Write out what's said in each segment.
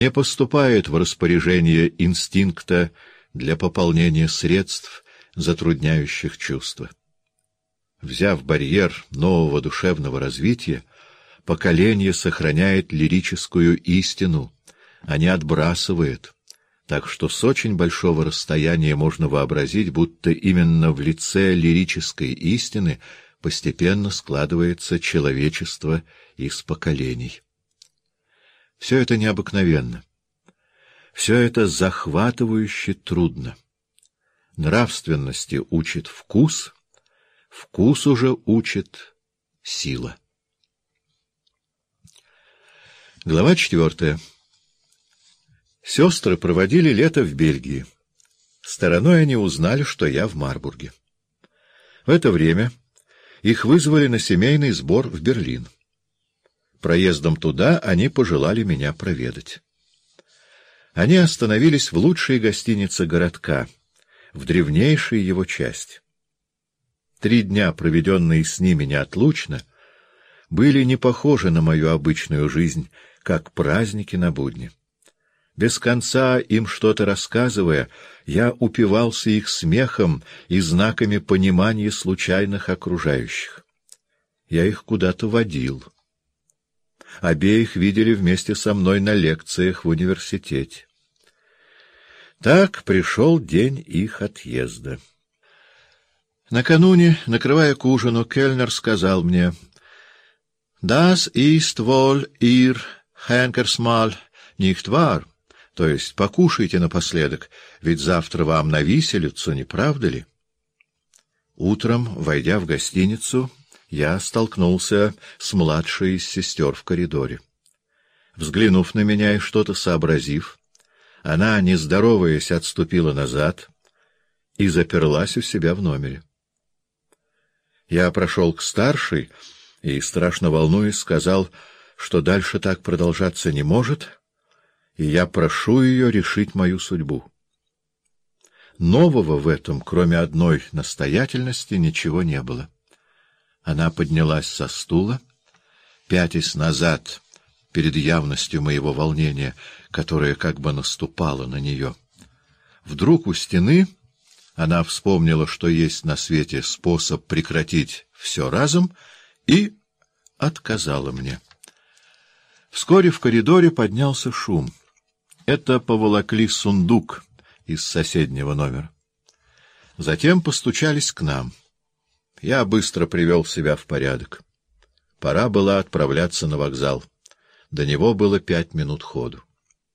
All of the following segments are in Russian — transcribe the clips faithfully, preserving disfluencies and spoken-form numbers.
не поступает в распоряжение инстинкта для пополнения средств, затрудняющих чувства. Взяв барьер нового душевного развития, поколение сохраняет лирическую истину, а не отбрасывает, так что с очень большого расстояния можно вообразить, будто именно в лице лирической истины постепенно складывается человечество из поколений. Все это необыкновенно. Все это захватывающе трудно. Нравственности учит вкус, вкус уже учит сила. Глава четвертая. Сестры проводили лето в Бельгии. Стороной они узнали, что я в Марбурге. В это время их вызвали на семейный сбор в Берлин. Проездом туда они пожелали меня проведать. Они остановились в лучшей гостинице городка, в древнейшей его части. Три дня, проведенные с ними неотлучно, были не похожи на мою обычную жизнь, как праздники на будни. Без конца им что-то рассказывая, я упивался их смехом и знаками понимания случайных окружающих. Я их куда-то водил. Обеих видели вместе со мной на лекциях в университете. Так пришел день их отъезда. Накануне, накрывая к ужину, кельнер сказал мне: «Das ist wohl ihr Henkersmahl, nicht wahr?» То есть покушайте напоследок, ведь завтра вам на виселицу, не правда ли? Утром, войдя в гостиницу, я столкнулся с младшей из сестер в коридоре. Взглянув на меня и что-то сообразив, она, не здороваясь, отступила назад и заперлась у себя в номере. Я прошел к старшей и, страшно волнуясь, сказал, что дальше так продолжаться не может, и я прошу ее решить мою судьбу. Нового в этом, кроме одной настоятельности, ничего не было. Она поднялась со стула, пятясь назад перед явностью моего волнения, которое как бы наступало на нее. Вдруг у стены она вспомнила, что есть на свете способ прекратить все разом, и отказала мне. Вскоре в коридоре поднялся шум. Это поволокли сундук из соседнего номера. Затем постучались к нам. Я быстро привел себя в порядок. Пора было отправляться на вокзал. До него было пять минут ходу.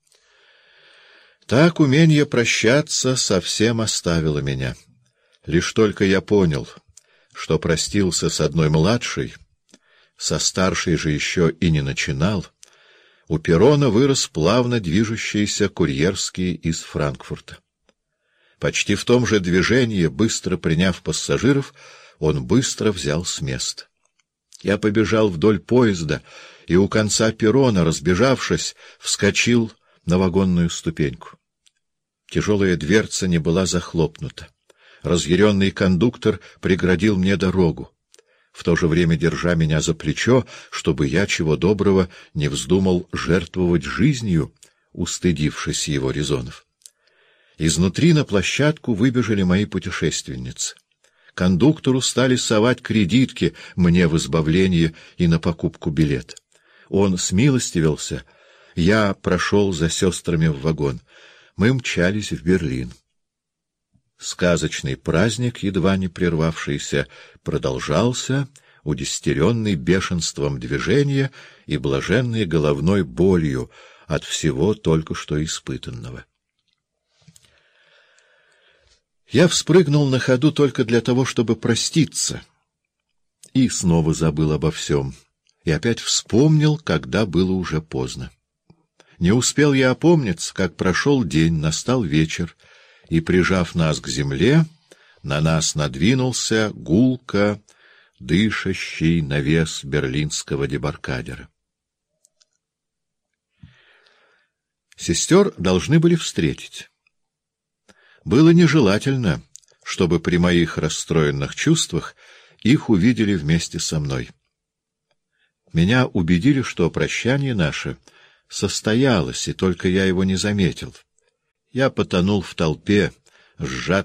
Так умение прощаться совсем оставило меня. Лишь только я понял, что простился с одной младшей, со старшей же еще и не начинал, у перрона вырос плавно движущийся курьерский из Франкфурта. Почти в том же движении, быстро приняв пассажиров, он быстро взял с места. Я побежал вдоль поезда и у конца перрона, разбежавшись, вскочил на вагонную ступеньку. Тяжелая дверца не была захлопнута. Разъяренный кондуктор преградил мне дорогу, в то же время держа меня за плечо, чтобы я, чего доброго, не вздумал жертвовать жизнью, устыдившись его резонов. Изнутри на площадку выбежали мои путешественницы. Кондуктору стали совать кредитки мне в избавление и на покупку билета. Он смилостивился, я прошел за сестрами в вагон. Мы мчались в Берлин. Сказочный праздник, едва не прервавшийся, продолжался, удестеренный бешенством движения и блаженной головной болью от всего только что испытанного. Я вспрыгнул на ходу только для того, чтобы проститься, и снова забыл обо всем, и опять вспомнил, когда было уже поздно. Не успел я опомниться, как прошел день, настал вечер, и, прижав нас к земле, на нас надвинулся гулко дышащий навес берлинского дебаркадера. Сестер должны были встретить. Было нежелательно, чтобы при моих расстроенных чувствах их увидели вместе со мной. Меня убедили, что прощание наше состоялось, и только я его не заметил. Я потонул в толпе, сжат